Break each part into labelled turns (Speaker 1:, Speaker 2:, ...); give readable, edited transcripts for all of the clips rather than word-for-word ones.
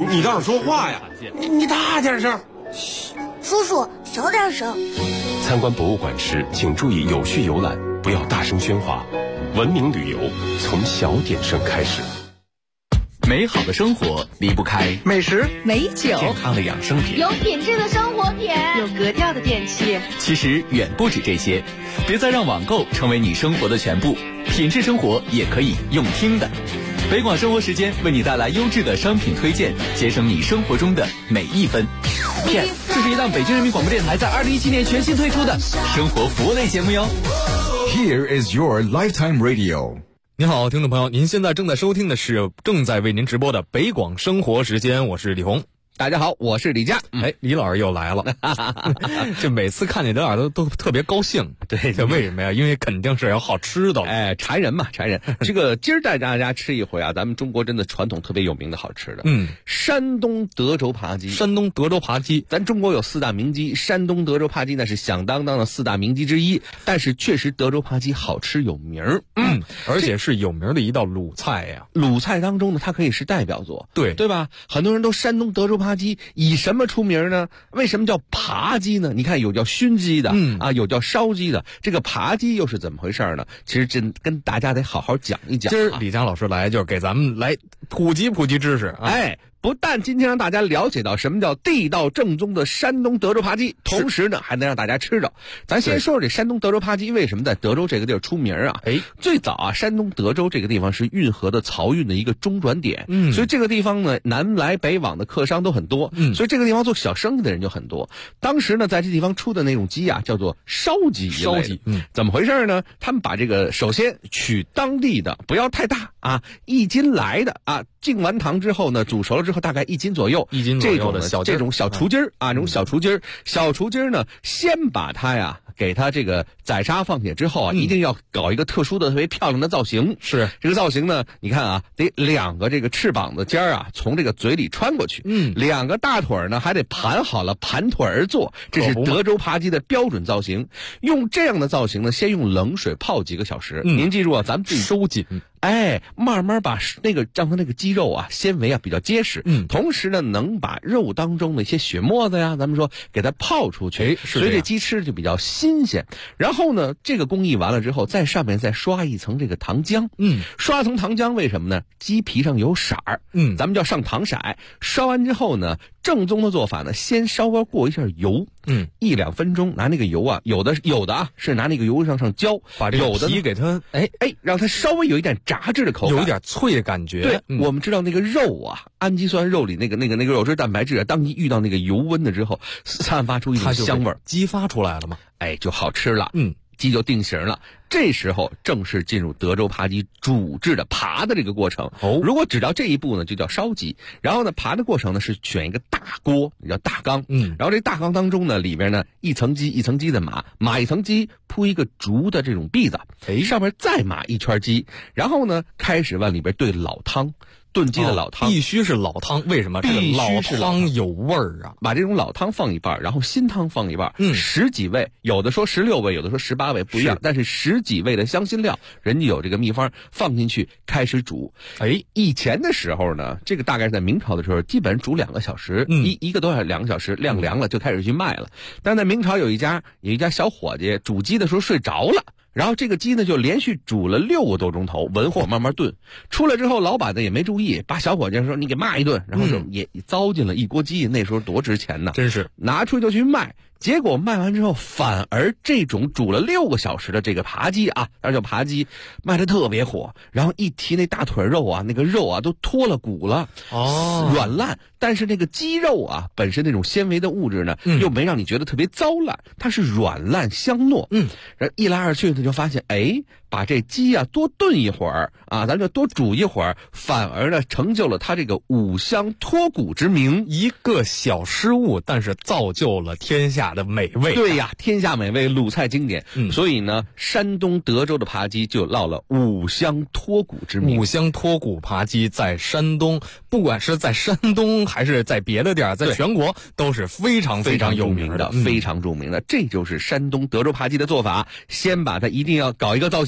Speaker 1: 你倒是说话呀！你大点声。
Speaker 2: 嘘，叔叔小点声。
Speaker 3: 参观博物馆时，请注意有序游览，不要大声喧哗。文明旅游从小点声开始。
Speaker 4: 美好的生活离不开
Speaker 5: 美食、
Speaker 6: 美酒、
Speaker 4: 健康的养生品、
Speaker 7: 有品质的生活品、
Speaker 6: 有格调的电器。
Speaker 4: 其实远不止这些，别再让网购成为你生活的全部，品质生活也可以用听的。北广生活时间为你带来优质的商品推荐，节省你生活中的每一分。Yes， 这是一档北京人民广播电台在2017年全新推出的生活服务类节目哟。
Speaker 8: Here is your lifetime radio。
Speaker 9: 您好，听众朋友，您现在正在收听的是正在为您直播的北广生活时间，我是李红。
Speaker 5: 大家好，我是李佳。
Speaker 9: 李老师又来了，这每次看见李老师都特别高兴。
Speaker 5: 对，
Speaker 9: 这为什么呀？因为肯定是有好吃的。
Speaker 5: 馋人嘛，馋人。这个今儿带大家吃一回啊，咱们中国真的传统特别有名的好吃的。山东德州扒鸡。
Speaker 9: 山东德州扒鸡，
Speaker 5: 咱中国有4大名鸡，山东德州扒鸡那是响当当的4大名鸡之一。但是确实德州扒鸡好吃有名儿。
Speaker 9: 而且是有名的一道鲁菜呀。
Speaker 5: 鲁菜当中呢，它可以是代表作，
Speaker 9: 对
Speaker 5: 吧？很多人都山东德州扒鸡以什么出名呢？为什么叫扒鸡呢？你看有叫熏鸡的，有叫烧鸡的，这个扒鸡又是怎么回事呢？其实真跟大家得好好讲一讲。
Speaker 9: 今儿李佳老师来就是给咱们来普及知识啊。
Speaker 5: 不但今天让大家了解到什么叫地道正宗的山东德州扒鸡，同时呢还能让大家吃着。咱先说说这山东德州扒鸡为什么在德州这个地儿出名啊？最早啊，山东德州这个地方是运河的漕运的一个中转点，所以这个地方呢南来北往的客商都很多，所以这个地方做小生意的人就很多。当时呢在这地方出的那种鸡啊叫做烧鸡，怎么回事呢？他们把这个首先取当地的，不要太大啊，1斤来的啊，进完糖之后呢煮熟了之后大概1斤左右，这种小雏鸡儿啊，这种小雏鸡儿呢，先把它呀给它这个宰杀放血之后啊，一定要搞一个特殊的特别漂亮的造型。
Speaker 9: 是
Speaker 5: 这个造型呢，你看啊，得2个这个翅膀的尖儿啊从这个嘴里穿过去，2个大腿呢还得盘好了，盘腿而坐，这是德州扒鸡的标准造型。用这样的造型呢，先用冷水泡几个小时。您记住啊，咱们自己
Speaker 9: 收紧。
Speaker 5: 慢慢把让它那个鸡肉啊纤维啊比较结实，同时呢能把肉当中的一些血沫子呀，咱们说给它泡出去，所以这鸡吃就比较新鲜。然后呢，这个工艺完了之后，在上面再刷一层这个糖浆，刷层糖浆为什么呢？鸡皮上有色儿，咱们叫上糖色。刷完之后呢，正宗的做法呢，先稍微过一下油，1-2分钟，拿那个油啊，有的啊是拿那个油上浇，
Speaker 9: 把这个皮给它
Speaker 5: 让它稍微有一点炸制的口感，
Speaker 9: 有一点脆的感觉。
Speaker 5: 对，我们知道那个肉啊，氨基酸肉里那个肉质蛋白质啊，当你遇到那个油温的之后，散发出一种香味儿，
Speaker 9: 激发出来了嘛，
Speaker 5: 就好吃了。鸡就定型了，这时候正式进入德州扒鸡煮制的扒的这个过程。如果只到这一步呢，就叫烧鸡。然后呢，扒的过程呢是选一个大锅，叫大缸。然后这大缸当中呢，里边呢一层鸡一层鸡的码一层鸡，铺一个竹的这种篦子，上面再码一圈鸡，然后呢开始往里边兑老汤。炖鸡的老汤
Speaker 9: 必须是老汤，为什么？这个老汤有味儿啊！
Speaker 5: 把这种老汤放一半，然后新汤放一半，10几味，有的说16味，有的说18味，不一样。但是10几味的香辛料，人家有这个秘方，放进去开始煮。以前的时候呢，这个大概是在明朝的时候，基本上煮2个小时，一个多小时2个小时，晾凉了就开始去卖了。但在明朝有一家小伙计煮鸡的时候睡着了。然后这个鸡呢就连续煮了6个多钟头，文火慢慢炖。出来之后，老板呢也没注意，把小伙计说你给骂一顿，然后就也糟践了一锅鸡。那时候多值钱呢，
Speaker 9: 真是
Speaker 5: 拿出去就去卖。结果卖完之后，反而这种煮了6个小时的这个扒鸡啊，那叫扒鸡，卖得特别火。然后一提那大腿肉啊，那个肉啊都脱了骨了，软烂。但是那个鸡肉啊，本身那种纤维的物质呢，又没让你觉得特别糟烂，它是软烂香糯。然后一来二去呢，就发现把这鸡啊多炖一会儿啊，咱就多煮一会儿，反而呢成就了它这个五香脱骨之名。
Speaker 9: 一个小失误，但是造就了天下的美味。
Speaker 5: 对呀，天下美味，鲁菜经典。所以呢，山东德州的扒鸡就落了五香脱骨之名。
Speaker 9: 五香脱骨扒鸡在山东，不管是在山东还是在别的地儿，在全国都是非常非常有名的，
Speaker 5: 非常著名的。这就是山东德州扒鸡的做法，先把它一定要搞一个造型。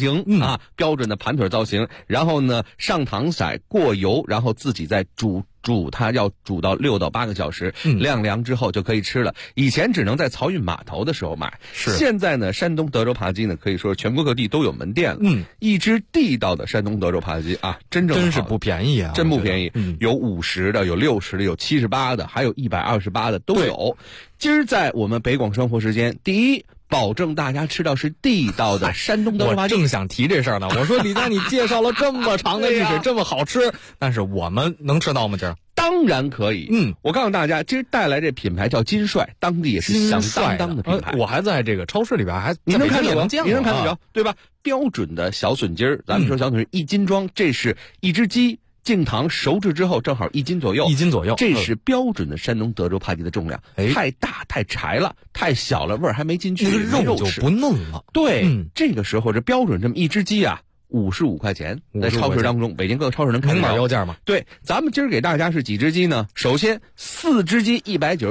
Speaker 5: 型啊，标准的盘腿造型。然后呢，上糖色过油，然后自己再煮它，要煮到6到8个小时，晾凉之后就可以吃了。以前只能在漕运码头的时候买，现在呢，山东德州扒鸡呢，可以说全国各地都有门店了。一只地道的山东德州扒鸡啊，真是
Speaker 9: 不便宜啊，
Speaker 5: 真不便宜。有50的，有60的，有78的，还有128的都有。今儿在我们北广生活时间，第一，保证大家吃到是地道的山东德州扒鸡。
Speaker 9: 我正想提这事儿呢。我说李佳，你介绍了这么长的历史，这么好吃，但是我们能吃到吗？今儿
Speaker 5: 当然可以。我告诉大家，今儿带来这品牌叫金帅，当地也是响当当的品牌。
Speaker 9: 我还在这个超市里边
Speaker 5: 你能看得着，
Speaker 9: 你
Speaker 5: 能看得着，对吧？标准的小笋筋儿，咱们说小笋1斤装，这是一只鸡。净糖熟制之后正好1斤左右，这是标准的山东德州扒鸡的重量。太大太柴了，太小了味儿还没进去，
Speaker 9: 那个肉就不嫩了。
Speaker 5: 对，这个时候这标准这么一只鸡啊，55块钱，在超市当中，北京各个超市能看到。
Speaker 9: 明码标价吗？
Speaker 5: 对，咱们今儿给大家是几只鸡呢？首先4只鸡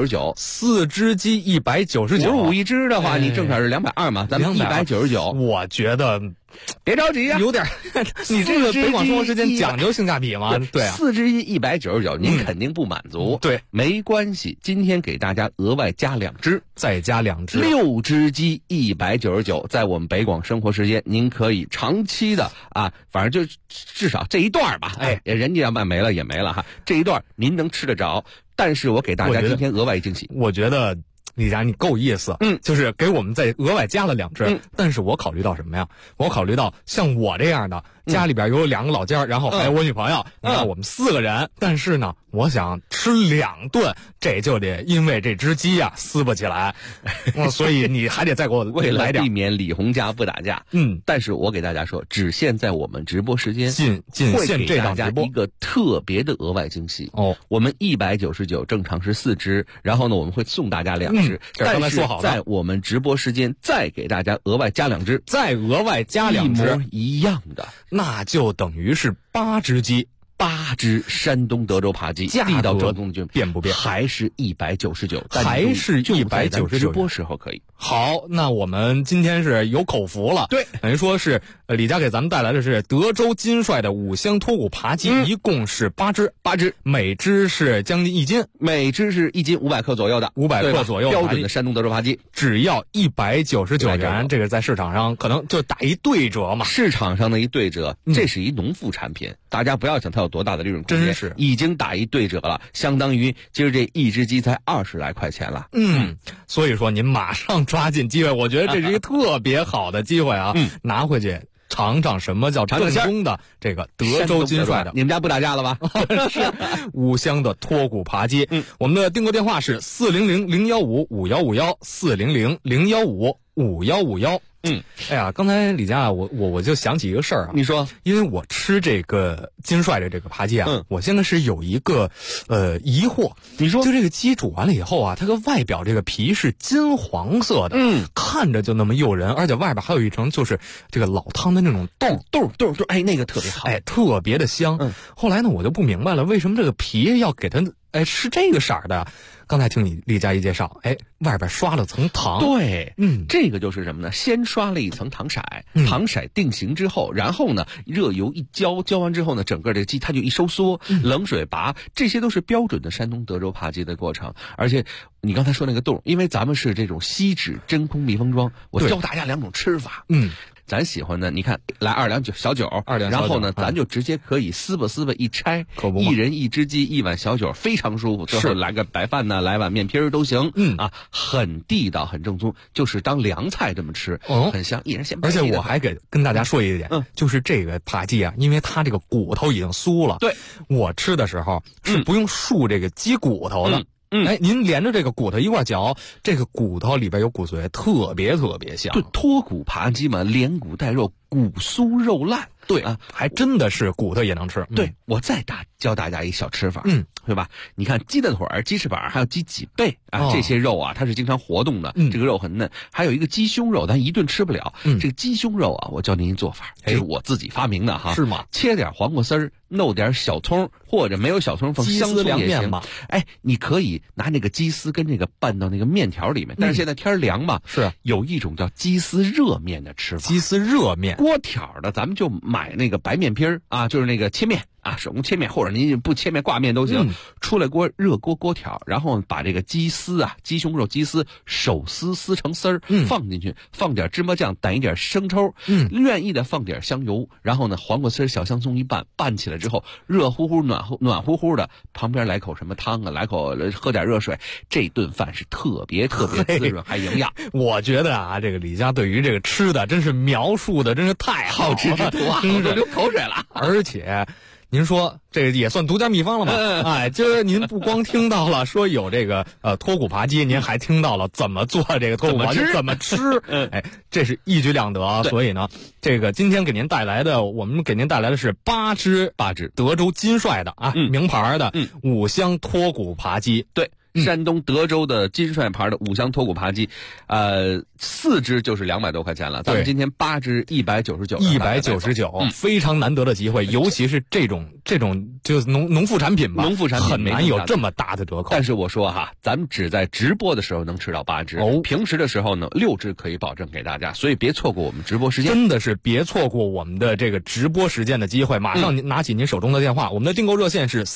Speaker 5: 199，4
Speaker 9: 只鸡199，55
Speaker 5: 一只的话，你正好是220嘛，咱们199。
Speaker 9: 我觉得。
Speaker 5: 别着急啊，
Speaker 9: 有点，你这个北广生活时间讲究性价比吗？对啊
Speaker 5: ，4只鸡199，您肯定不满足。
Speaker 9: 对，
Speaker 5: 没关系，今天给大家额外加2只，
Speaker 9: 再加2只
Speaker 5: ，6只鸡199，在我们北广生活时间，您可以长期的啊，反正就至少这一段吧，人家要卖没了也没了哈，这一段您能吃得着。但是我给大家今天额外惊喜，
Speaker 9: 我觉得。李佳，你够意思，就是给我们再额外加了2只，但是我考虑到什么呀？我考虑到像我这样的，家里边有2个老家，然后还有我女朋友，你看我们4个人，但是呢，我想吃2顿，这就得因为这只鸡呀撕不起来，所以你还得再给我
Speaker 5: 为了避免李红家不打架，但是我给大家说，只限在我们直播时间，
Speaker 9: 仅限这档直播
Speaker 5: 一个特别的额外惊喜哦。我们199正常是4只，然后呢，我们会送大家2只。
Speaker 9: 刚才说好了，
Speaker 5: 在我们直播时间再给大家额外加2只，
Speaker 9: 再额外加2只，
Speaker 5: 一模一样的，
Speaker 9: 那就等于是8只鸡
Speaker 5: ，8只山东德州扒鸡，地道正宗，
Speaker 9: 变不变？
Speaker 5: 还是199，
Speaker 9: 还是199，
Speaker 5: 直播时候可以。
Speaker 9: 好，那我们今天是有口福了，
Speaker 5: 对，
Speaker 9: 等于说是李佳给咱们带来的是德州金帅的5香脱骨扒鸡，一共是8只，每只是将近1斤，
Speaker 5: 每只是1斤500克左右的
Speaker 9: ，500克左右，
Speaker 5: 标准的山东德州扒鸡，
Speaker 9: 只要199元，这个在市场上可能就打一对折嘛，
Speaker 5: 市场上的一对折，这是一农副产品，大家不要想它有多大的利润空间，
Speaker 9: 真是
Speaker 5: 已经打一对折了，相当于今儿这一只鸡才20来块钱了，
Speaker 9: 所以说您马上抓紧机会，我觉得这是一个特别好的机会啊，拿回去尝尝什么叫正宗的这个德州金帅的。
Speaker 5: 你们家不打架了吧？
Speaker 9: 是5香的脱骨扒鸡。我们的订购电话是400-015-5151，400-015-5151。哎呀，刚才李佳，我就想起一个事儿啊。
Speaker 5: 你说，
Speaker 9: 因为我吃这个金帅的这个扒鸡啊，我现在是有一个疑惑。
Speaker 5: 你说，
Speaker 9: 就这个鸡煮完了以后啊，它的外表这个皮是金黄色的，看着就那么诱人，而且外边还有一层就是这个老汤的那种豆，
Speaker 5: 哎，那个特别好，
Speaker 9: 哎，特别的香。后来呢，我就不明白了，为什么这个皮要给它是这个色儿的？刚才听你李佳一介绍，外边刷了层糖，
Speaker 5: 对，这个就是什么呢？先刷了一层糖色，糖色定型之后，然后呢，热油一浇完之后呢，整个这个鸡它就一收缩，冷水拔，这些都是标准的山东德州扒鸡的过程。而且你刚才说那个冻，因为咱们是这种锡纸真空密封装，我教大家2种吃法，咱喜欢的，你看来2两小酒，然后呢，咱就直接可以撕吧一拆，一人1只鸡1碗小酒，非常舒服。最后来个白饭呢，来碗面皮都行。很地道，很正宗，就是当凉菜这么吃，很香，一人先。
Speaker 9: 而且我还跟大家说一点，就是这个扒鸡啊，因为它这个骨头已经酥了，
Speaker 5: 对，
Speaker 9: 我吃的时候是不用漱这个鸡骨头的。您连着这个骨头一块嚼，这个骨头里边有骨髓，特别香。
Speaker 5: 对，脱骨扒鸡嘛，连骨带肉，骨酥肉烂。
Speaker 9: 对啊，还真的是骨头也能吃。
Speaker 5: 对，我再教大家一小吃法，对吧？你看鸡蛋腿、鸡翅膀，还有鸡脊背啊，这些肉啊，它是经常活动的，这个肉很嫩。还有一个鸡胸肉，咱一顿吃不了。这个鸡胸肉啊，我教您一做法，这是我自己发明的哈。
Speaker 9: 是吗？
Speaker 5: 切点黄瓜丝儿，弄点小葱，或者没有小葱放香葱也行。你可以拿那个鸡丝跟这个拌到那个面条里面。但是现在天凉嘛，
Speaker 9: 是
Speaker 5: 有一种叫鸡丝热面的吃法。
Speaker 9: 鸡丝热面，
Speaker 5: 锅条的咱们就买那个白面皮儿啊，就是那个切面啊，手工切面，或者您不切面挂面都行。出来锅热锅条，然后把这个鸡丝啊，鸡胸肉鸡丝手撕成丝儿，放进去，放点芝麻酱，掸一点生抽，愿意的放点香油，然后呢黄瓜丝小香葱一拌起来之后，热乎乎暖乎乎的，旁边来口什么汤啊，来口喝点热水，这顿饭是特别滋润还营养。
Speaker 9: 我觉得啊，这个李家对于这个吃的真是描述的真是太好
Speaker 5: 吃之徒啊，都流口水了。
Speaker 9: 而且您说这个也算独家秘方了吗？哎，就是您不光听到了说有这个脱骨扒鸡，您还听到了怎么做这个脱骨扒鸡，怎么吃。哎，这是一举两得。所以呢，这个今天给您带来的，我们给您带来的是八只德州金帅的啊，名牌的五香脱骨扒鸡。
Speaker 5: 对。山东德州的金帅牌的五香脱骨扒鸡，4只就是200多块钱了。咱们今天8只199，
Speaker 9: 非常难得的机会，尤其是这种就是农副产品吧，
Speaker 5: 农副产品
Speaker 9: 很难有这么大的折扣。
Speaker 5: 但是我说哈，咱们只在直播的时候能吃到8只，平时的时候呢6只可以保证给大家，所以别错过我们直播时间，
Speaker 9: 真的是别错过我们的这个直播时间的机会。马上您拿起您手中的电话，我们的订购热线是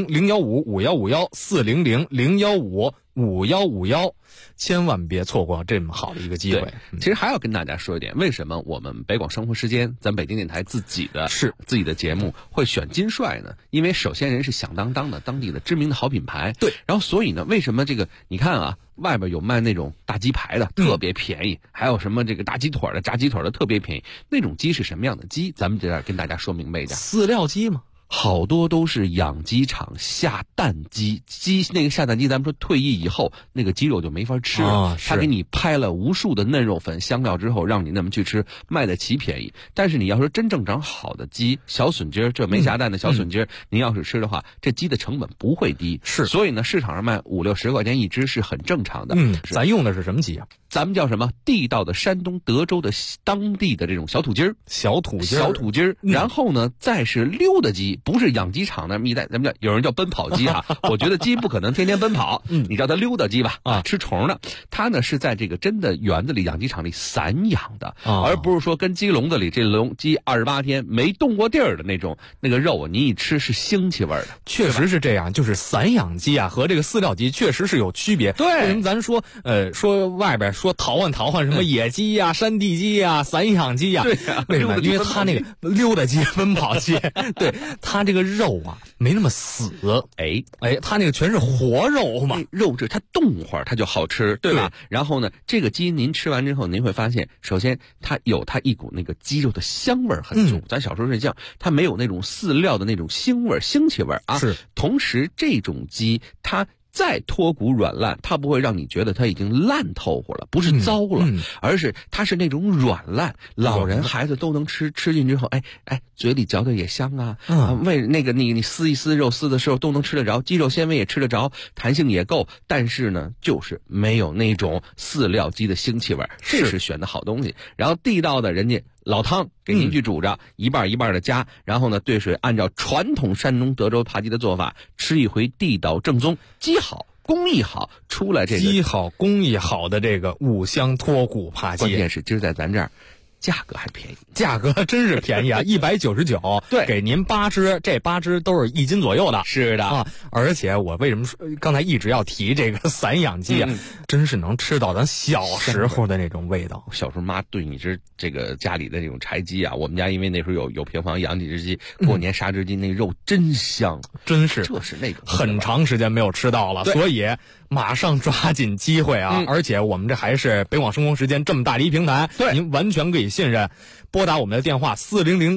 Speaker 9: 400-015-5151，400-015-5151，千万别错过这么好的一个机会。
Speaker 5: 其实还要跟大家说一点，为什么我们北广生活时间，咱北京电台自己的节目会选金帅呢？因为首先人是响当当的当地的知名的好品牌，对。然后所以呢，为什么这个你看啊，外边有卖那种大鸡排的，特别便宜，还有什么这个大鸡腿的、炸鸡腿的特别便宜，那种鸡是什么样的鸡？咱们这样跟大家说明白一点，
Speaker 9: 饲料鸡吗？
Speaker 5: 好多都是养鸡场下蛋鸡，那个下蛋鸡，咱们说退役以后那个鸡肉就没法吃了，他给你拍了无数的嫩肉粉、香料之后，让你那么去吃，卖得起便宜。但是你要说真正长好的鸡，小笋鸡这没下蛋的小笋鸡，您要是吃的话，这鸡的成本不会低。是，所以呢，市场上卖50-60块钱一只是很正常的。
Speaker 9: 咱用的是什么鸡啊？
Speaker 5: 咱们叫什么？地道的山东德州的当地的这种小土鸡儿，小土鸡儿。然后呢，再是溜达鸡。不是养鸡场那么一代，咱们叫有人叫奔跑鸡啊。我觉得鸡不可能天天奔跑，你叫它溜达鸡吧，吃虫的。它呢是在这个真的园子里、养鸡场里散养的，而不是说跟鸡笼子里这笼鸡28天没动过地儿的那个肉，你一吃是腥气味的。
Speaker 9: 确实是这样，就是散养鸡啊和这个饲料鸡确实是有区别。对，为什么咱说外边说淘换什么野鸡呀、山地鸡呀、散养鸡呀？对呀，为什么？因为它那个溜达鸡、奔跑鸡，对。它这个肉啊没那么死，它那个全是活肉嘛，
Speaker 5: 肉质它动会儿它就好吃，对吧？然后呢，这个鸡您吃完之后，您会发现，首先它有它一股那个鸡肉的香味很足，咱小时候睡觉，它没有那种饲料的那种腥气味啊。是，同时这种鸡它再脱骨软烂，它不会让你觉得它已经烂透乎了，不是糟了，而是它是那种软烂，老人孩子都能吃进之后，嘴里嚼的也香啊，为那个你撕一撕肉撕的时候都能吃得着，鸡肉纤维也吃得着，弹性也够，但是呢，就是没有那种饲料鸡的腥气味，这是选的好东西。然后地道的人家老汤给您去煮着，一半一半的加，然后呢兑水，按照传统山东德州扒鸡的做法，吃一回地道正宗，鸡好工艺好，出来这个
Speaker 9: 鸡好工艺好的这个五香脱骨扒鸡，
Speaker 5: 关键是今儿在咱这儿价格还便宜，
Speaker 9: 价格真是便宜啊！199，对，给您8只，这8只都是1斤左右的。
Speaker 5: 是的
Speaker 9: 啊，而且我为什么说刚才一直要提这个散养鸡啊？真是能吃到咱小时候的那种味道。
Speaker 5: 小时候妈炖一只这个家里的这种柴鸡啊，我们家因为那时候有平房养几只鸡，过年杀只鸡，那肉真香，
Speaker 9: 真是，
Speaker 5: 这是那种
Speaker 9: 很长时间没有吃到了，所以马上抓紧机会啊！而且我们这还是北广生活时间这么大的一平台，您完全可以信任。拨打我们的电话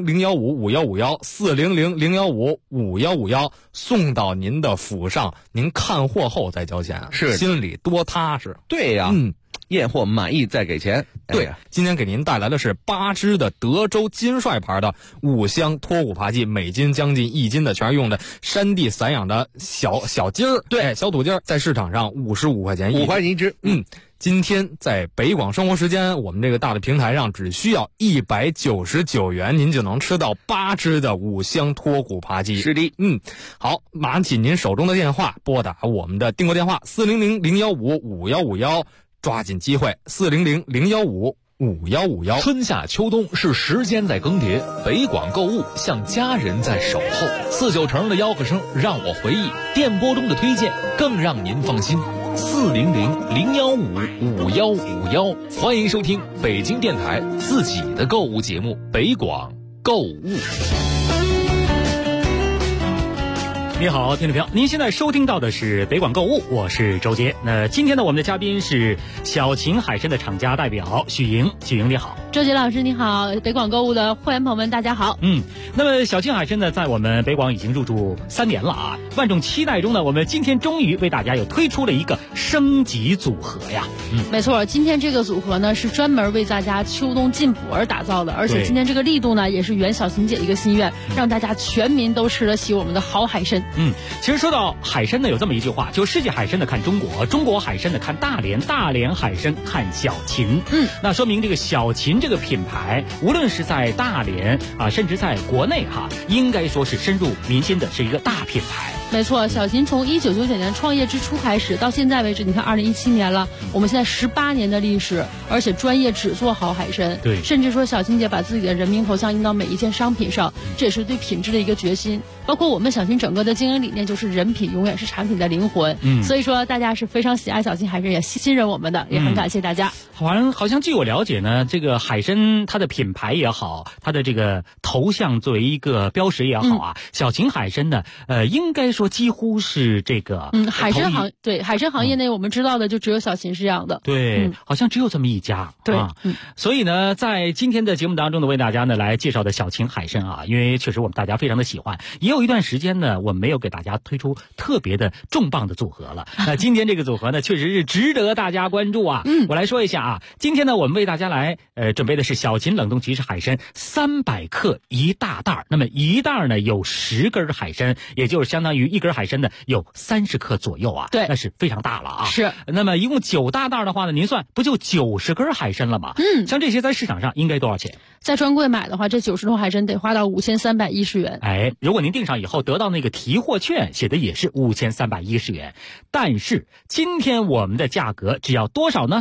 Speaker 9: 400-015-5151，400-015-5151，送到您的府上，您看货后再交钱，是心里多踏实。
Speaker 5: 对呀，验货满意再给钱。
Speaker 9: 对，今天给您带来的是8只的德州金帅牌的五香脱骨扒鸡，每斤将近1斤的，全是用的山地散养的小鸡儿，对，小土鸡儿，在市场上55块钱
Speaker 5: 5块钱一只。
Speaker 9: 今天在北广生活时间，我们这个大的平台上只需要199元，您就能吃到8只的五香脱骨扒鸡。
Speaker 5: 是的，
Speaker 9: 好，拿起您手中的电话，拨打我们的订购电话400-015-5151，抓紧机会，400-015-5151。 5151。
Speaker 7: 春夏秋冬是时间在更迭，北广购物像家人在守候。4-9成的吆喝声让我回忆，电波中的推荐更让您放心。400-015-5151，欢迎收听北京电台自己的购物节目《北广购物》。
Speaker 10: 你好，听众朋友，您现在收听到的是北广购物，我是周杰。那今天呢，我们的嘉宾是小秦海参的厂家代表许莹。许莹你好。
Speaker 11: 周杰老师你好，北广购物的会员朋友们大家好。
Speaker 10: 那么小秦海参呢，在我们北广已经入驻3年了啊，万众期待中呢，我们今天终于为大家又推出了一个升级组合呀。
Speaker 11: 没错，今天这个组合呢是专门为大家秋冬进补而打造的，而且今天这个力度呢也是圆小秦姐的一个心愿，让大家全民都吃得起我们的好海参。
Speaker 10: 其实说到海参呢，有这么一句话，就世界海参的看中国，中国海参的看大连，大连海参看小秦。那说明这个小秦这个品牌，无论是在大连啊，甚至在国内应该说是深入民心的，是一个大品牌。
Speaker 11: 没错，小秦从1999年创业之初开始，到现在为止，你看2017年了，我们现在18年的历史，而且专业只做好海参。
Speaker 10: 对，
Speaker 11: 甚至说小秦姐把自己的人民头像印到每一件商品上，这也是对品质的一个决心。包括我们小秦整个的经营理念就是人品永远是产品的灵魂。所以说大家是非常喜爱小秦海参，也信任我们的，也很感谢大家。
Speaker 10: 好像据我了解呢，这个海参它的品牌也好，它的这个头像作为一个标识也好小秦海参呢，应该说几乎是这个
Speaker 11: 海参行业内我们知道的就只有小秦是这样的。
Speaker 10: 对，好像只有这么一家。
Speaker 11: 对，
Speaker 10: 所以呢，在今天的节目当中呢，为大家呢来介绍的小秦海参因为确实我们大家非常的喜欢，也有一段时间呢，我们没有给大家推出特别的重磅的组合了。那今天这个组合呢，确实是值得大家关注啊。我来说一下今天呢，我们为大家来准备的是小秦冷冻即食海参300克一大袋，那么一袋呢有10根海参，也就是相当于一根海参呢有30克左右啊。
Speaker 11: 对，
Speaker 10: 那是非常大了啊。
Speaker 11: 是。
Speaker 10: 那么一共9大袋的话呢，您算不就90根海参了吗？像这些在市场上应该多少钱？
Speaker 11: 在专柜买的话，这90头海参得花到5310元。
Speaker 10: 如果您订上以后得到那个提货券，写的也是5310元，但是今天我们的价格只要多少呢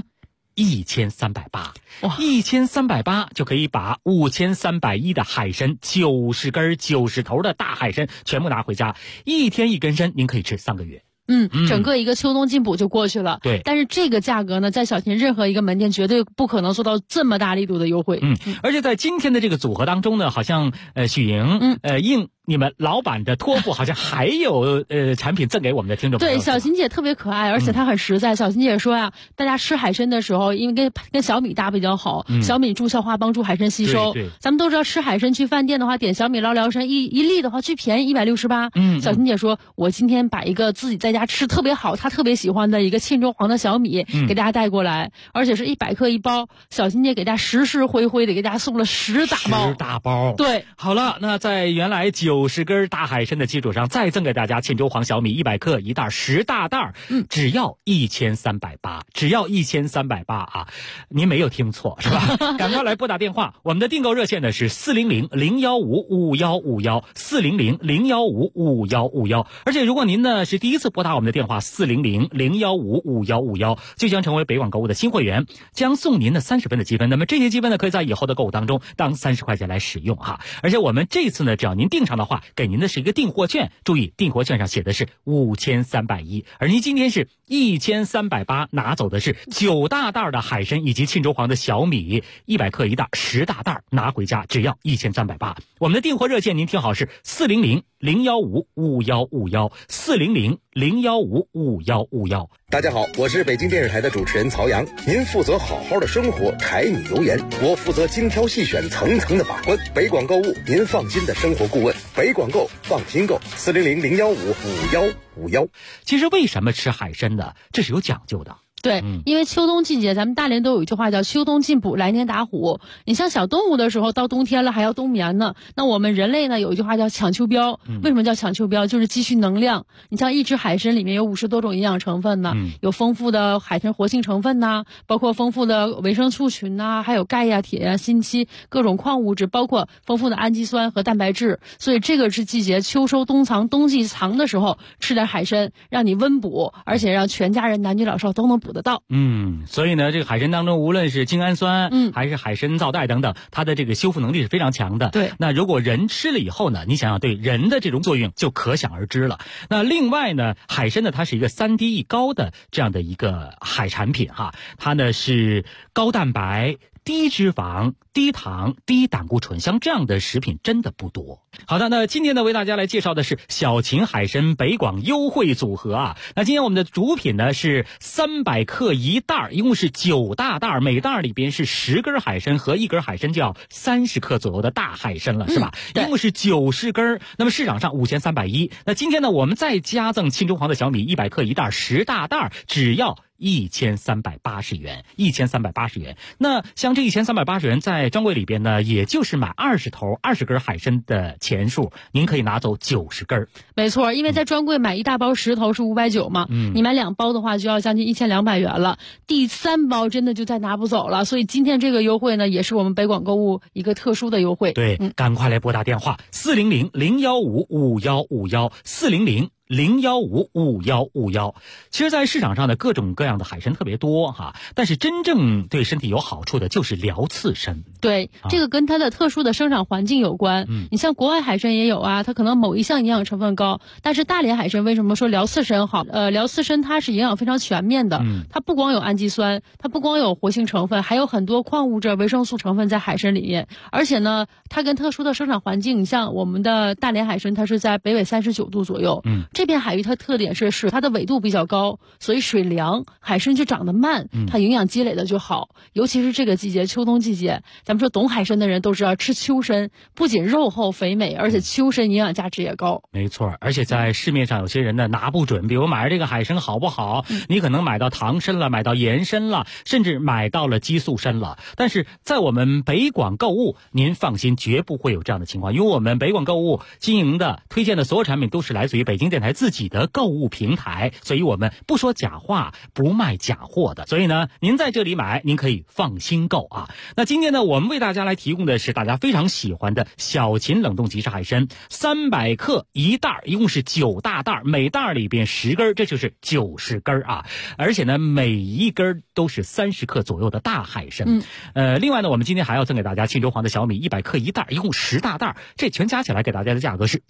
Speaker 10: ？1380，1380就可以把5310的海参90根90头的大海参全部拿回家，一天一根参，您可以吃3个月。
Speaker 11: 整个一个秋冬进补就过去了。
Speaker 10: 对，
Speaker 11: 但是这个价格呢，在小秦任何一个门店绝对不可能做到这么大力度的优惠。
Speaker 10: 而且在今天的这个组合当中呢，好像许莹应你们老板的托付，好像还有产品赠给我们的听众朋友。
Speaker 11: 对，小秦姐特别可爱，而且她很实在。小秦姐说大家吃海参的时候，因为跟小米搭比较好，小米助消化，帮助海参吸收。
Speaker 10: 对，
Speaker 11: 咱们都知道吃海参去饭店的话，点小米捞辽参一粒的话最便宜168。小秦姐说，我今天把一个自己在家吃特别好，她特别喜欢的一个沁州黄的小米给大家带过来，而且是100克一包。小秦姐给大家实实惠惠的给大家送了10大包。对，
Speaker 10: 好了，那在原来90根大海参的基础上，再赠给大家沁州黄小米100克一袋10大袋，只要1380，只要1380啊！您没有听错是吧？赶快来拨打电话，我们的订购热线呢是400-015-5151，400-015-5151。而且如果您呢是第一次拨打我们的电话400-015-5151，就将成为北广购物的新会员，将送您的30分的积分。那么这些积分呢，可以在以后的购物当中当30块钱来使用而且我们这次呢，只要您订上的话，给您的是一个订货券，注意订货券上写的是5310，而您今天是1380，拿走的是9大袋的海参以及沁州黄的小米100克一袋10大袋，拿回家只要1380。我们的订货热线您听好是400-015-5151，400-015-5151。
Speaker 12: 大家好，我是北京电视台的主持人曹阳。您负责好好的生活，柴米油盐，我负责精挑细选，层层的把关。北广购物，您放心的生活顾问。北广购，放心购，400-015-5151。
Speaker 10: 其实为什么吃海参呢？这是有讲究的。
Speaker 11: 对，因为秋冬季节，咱们大连都有一句话叫秋冬进补，来年打虎。你像小动物的时候，到冬天了还要冬眠呢。那我们人类呢，有一句话叫抢秋膘。为什么叫抢秋膘？就是积蓄能量。你像一只海参里面有50多种营养成分呢，有丰富的海参活性成分呐，包括丰富的维生素群呐，还有钙呀、铁呀、锌硒各种矿物质，包括丰富的氨基酸和蛋白质。所以这个是季节秋收冬藏，冬季藏的时候吃点海参，让你温补，而且让全家人男女老少都能补得到。
Speaker 10: 所以呢，这个海参当中，无论是精氨酸，还是海参皂苷等等，它的这个修复能力是非常强的。
Speaker 11: 对，
Speaker 10: 那如果人吃了以后呢，你想想对人的这种作用就可想而知了。那另外呢，海参呢，它是一个3低1高的这样的一个海产品哈，它呢是高蛋白、低脂肪、低糖、低胆固醇，像这样的食品真的不多。好的，那今天呢为大家来介绍的是小秦海参北广优惠组合啊。那今天我们的主品呢是300克1袋，一共是9大袋，每袋里边是10根海参和1根海参就要30克左右的大海参了，是吧？一共是90根，那么市场上5310。那今天呢我们再加赠庆州黄的小米100克1袋10大袋，只要1380元，1380元。那像这1380元在专柜里边呢，也就是买20头20根海参的钱数，您可以拿走90根。
Speaker 11: 没错，因为在专柜买一大包10头是590嘛，你买2包的话就要将近1200元了，第3包真的就再拿不走了。所以今天这个优惠呢，也是我们北广购物一个特殊的优惠。
Speaker 10: 对，赶快来拨打电话400-015-5151，400-015-5151。其实在市场上的各种各样的海参特别多哈，但是真正对身体有好处的就是辽刺参。
Speaker 11: 对，这个跟它的特殊的生长环境有关。你像国外海参也有啊，它可能某一项营养成分高，但是大连海参为什么说辽刺参好？辽刺参它是营养非常全面的，它不光有氨基酸，它不光有活性成分，还有很多矿物质、维生素成分在海参里面。而且呢，它跟特殊的生长环境，你像我们的大连海参，它是在北纬39度左右。这片海域它特点是它的纬度比较高，所以水凉，海参就长得慢，它营养积累的就好。尤其是这个季节，秋冬季节，咱们说懂海参的人都知道，吃秋参不仅肉厚肥美，而且秋参营养价值也高。
Speaker 10: 没错，而且在市面上有些人呢拿不准，比如买这个海参好不好，你可能买到糖参了，买到盐参了，甚至买到了激素参了。但是在我们北广购物，您放心，绝不会有这样的情况，因为我们北广购物经营的推荐的所有产品都是来自于北京电台自己的购物平台，所以我们不说假话，不卖假货的。所以呢，您在这里买，您可以放心购啊。那今天呢，我们为大家来提供的是大家非常喜欢的小秦冷冻即食海参，300克1袋，一共是9大袋，每袋里边10根，这就是90根啊。而且呢，每一根都是30克左右的大海参。另外呢，我们今天还要赠给大家庆州黄的小米100克1袋，一共10大袋，这全加起来给大家的价格是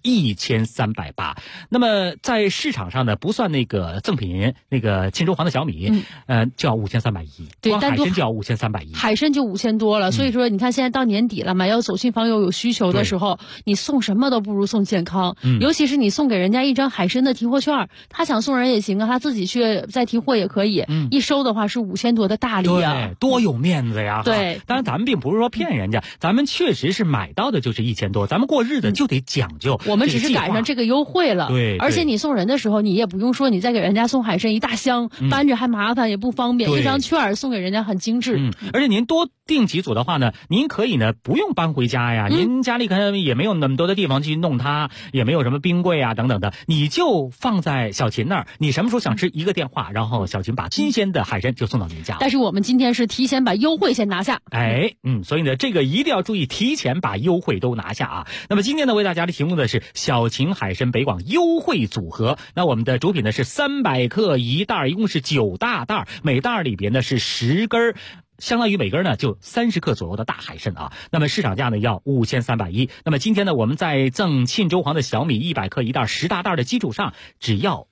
Speaker 10: 1380。那么在市场上呢，不算那个赠品，那个庆州黄的小米，就要5310，
Speaker 11: 对，
Speaker 10: 光海参就要5310，
Speaker 11: 海参就5000多了。所以说，你看现在到年底了嘛，要走亲访友有需求的时候，你送什么都不如送健康。尤其是你送给人家一张海参的提货券，他想送人也行啊，他自己去再提货也可以。一收的话是5000多的大礼啊，
Speaker 10: 对，多有面子呀！
Speaker 11: 对，
Speaker 10: 当然咱们并不是说骗人家，咱们确实是买到的就是1000多，咱们过日子就得讲究。
Speaker 11: 我们只是赶上这个优惠了，
Speaker 10: 对，
Speaker 11: 而且你送人的时候，你也不用说你再给人家送海参一大箱，搬着还麻烦也不方便，一张券送给人家很精致。
Speaker 10: 而且您多订几组的话呢，您可以呢不用搬回家呀，您家里可能也没有那么多的地方去弄它，也没有什么冰柜啊等等的，你就放在小秦那儿，你什么时候想吃一个电话，然后小秦把新鲜的海参就送到您家。
Speaker 11: 但是我们今天是提前把优惠先拿下，
Speaker 10: 所以呢这个一定要注意，提前把优惠都拿下啊。那么今天呢为大家提供的是小秦海参北广优惠组合，那我们的主品呢是300克1袋，一共是9大袋，每袋里边呢是10根，相当于每根呢就30克左右的大海参啊。那么市场价呢要5310。那么今天呢我们在赠庆州黄的小米100克1袋10大袋的基础上，只要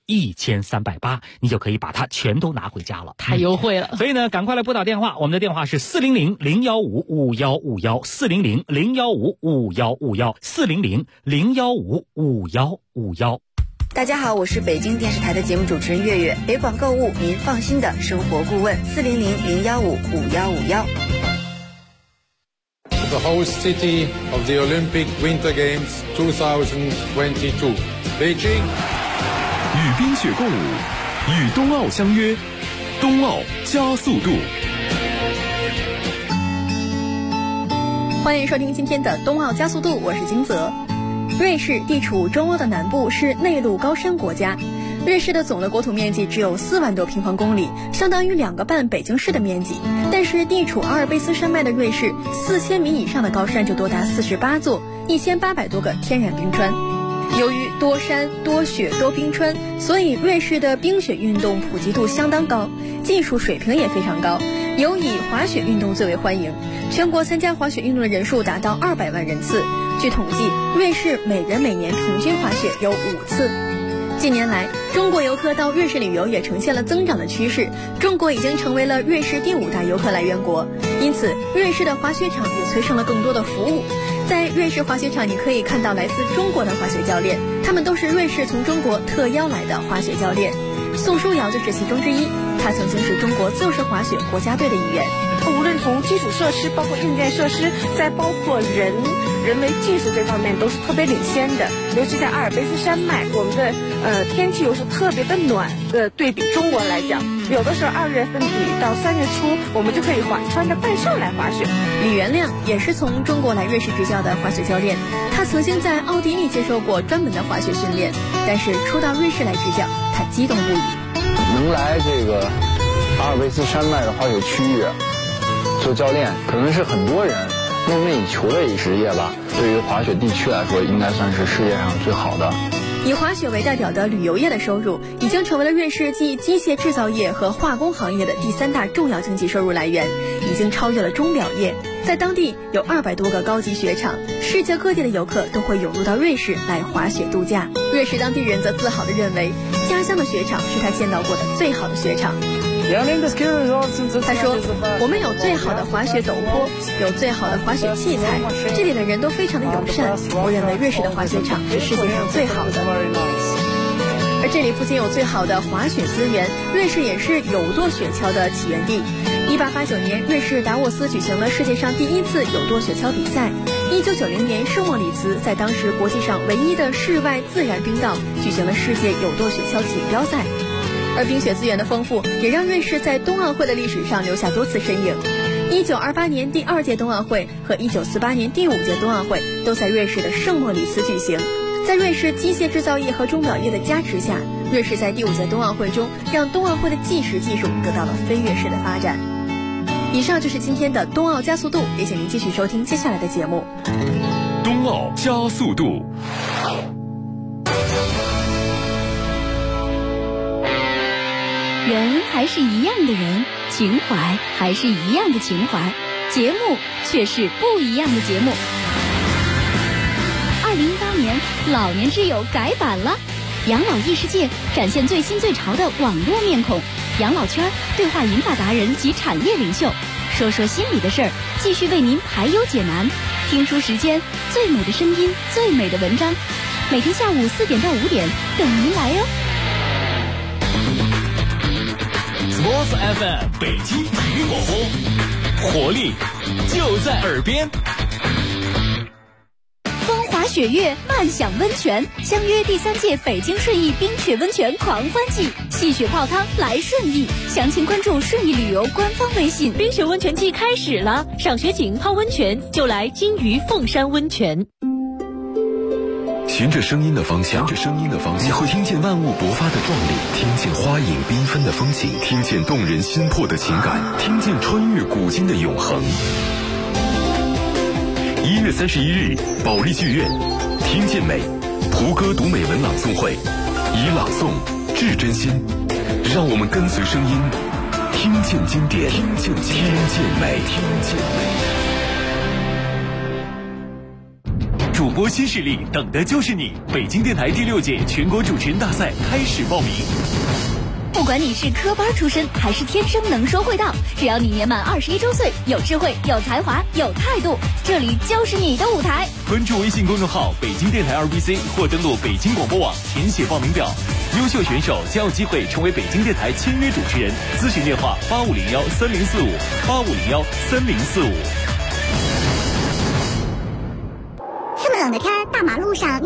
Speaker 10: 1380，你就可以把它全都拿回家了，
Speaker 11: 太优惠了。
Speaker 10: 所以呢赶快来拨打电话，我们的电话是400-015-5151，400-015-5151，400-015-5151。
Speaker 2: 大家好，我是北京电视台的节目主持人月月，北广购物您放心的生活顾问，400-015-5151。
Speaker 13: The host city of the Olympic Winter Games 2022, Beijing。
Speaker 3: 与冰雪共舞，与冬奥相约，冬奥加速度。
Speaker 14: 欢迎收听今天的冬奥加速度，我是金泽。瑞士地处中欧的南部，是内陆高山国家。瑞士的总的国土面积只有4万多平方公里，相当于2个半北京市的面积。但是地处阿尔卑斯山脉的瑞士，4000米以上的高山就多达48座，1800多个天然冰川。 由于多山多雪多冰川，所以瑞士的冰雪运动普及度相当高，技术水平也非常高，尤以滑雪运动最为欢迎。全国参加滑雪运动的人数达到200万人次。据统计，瑞士每人每年平均滑雪有5次。近年来，中国游客到瑞士旅游也呈现了增长的趋势，中国已经成为了瑞士第5大游客来源国，因此瑞士的滑雪场也催生了更多的服务。在瑞士滑雪场，你可以看到来自中国的滑雪教练，他们都是瑞士从中国特邀来的滑雪教练。宋书瑶就是其中之一，他曾经是中国自由式滑雪国家队的一员。
Speaker 15: 无论从基础设施，包括硬件设施，再包括人为技术这方面都是特别领先的。尤其在阿尔卑斯山脉，我们的天气又是特别的暖对比中国来讲，有的时候2月份底到3月初，我们就可以穿着半袖来滑雪。
Speaker 14: 李元亮也是从中国来瑞士执教的滑雪教练，他曾经在奥地利接受过专门的滑雪训练，但是初到瑞士来执教，他激动不已。
Speaker 16: 能来这个阿尔卑斯山脉的滑雪区域做教练，可能是很多人梦寐以求的一职业吧。对于滑雪地区来说，应该算是世界上最好的。
Speaker 14: 以滑雪为代表的旅游业的收入，已经成为了瑞士继机械制造业和化工行业的第3大重要经济收入来源，已经超越了钟表业。在当地有200多个高级雪场，世界各地的游客都会涌入到瑞士来滑雪度假。瑞士当地人则自豪地认为，家乡的雪场是他见到过的最好的雪场。他说，我们有最好的滑雪陡坡，有最好的滑雪器材，这里的人都非常的友善，我认为瑞士的滑雪场是世界上最好的。而这里不仅有最好的滑雪资源，瑞士也是有舵雪橇的起源地。1889年，瑞士达沃斯举行了世界上第1次有舵雪橇比赛。1990年，圣莫里茨在当时国际上唯一的室外自然冰道举行了世界有舵雪橇锦标赛。而冰雪资源的丰富，也让瑞士在冬奥会的历史上留下多次身影。1928年第2届冬奥会和1948年第5届冬奥会都在瑞士的圣莫里茨举行。在瑞士机械制造业和钟表业的加持下，瑞士在第5届冬奥会中让冬奥会的计时技术得到了飞跃式的发展。以上就是今天的冬奥加速度，也请您继续收听接下来的节目。
Speaker 3: 冬奥加速度。
Speaker 17: 人还是一样的人，情怀还是一样的情怀，节目却是不一样的节目。2018年，老年之友改版了，养老异世界展现最新最潮的网络面孔，养老圈对话银发达人及产业领袖，说说心里的事儿，继续为您排忧解难。听书时间，最美的声音，最美的文章，每天下午4点到5点等您来哟。
Speaker 7: Sports FM 北京体育广播，活力就在耳边。
Speaker 17: 风华雪月，漫享温泉，相约第3届北京顺义冰雪温泉狂欢季，戏雪泡汤来顺义，详情关注顺义旅游官方微信。
Speaker 18: 冰雪温泉季开始了，赏雪景泡温泉就来金鱼凤山温泉。
Speaker 3: 循着声音的方向，你会听见万物勃发的壮丽，听见花影缤纷的风景，听见动人心魄的情感，听见穿越古今的永恒。1月31日，保利剧院，听见美，蒲歌读美文朗诵会，以朗诵致真心，让我们跟随声音，听见经典，听见美。
Speaker 7: 主播新势力，等的就是你！北京电台第6届全国主持人大赛开始报名。
Speaker 17: 不管你是科班出身还是天生能说会道，只要你年满21周岁，有智慧、有才华、有态度，这里就是你的舞台。
Speaker 7: 关注微信公众号北京电台2BC 或登录北京广播网填写报名表，优秀选手将有机会成为北京电台签约主持人。咨询电话85013045，85013045。
Speaker 19: 这么冷的天，大马路上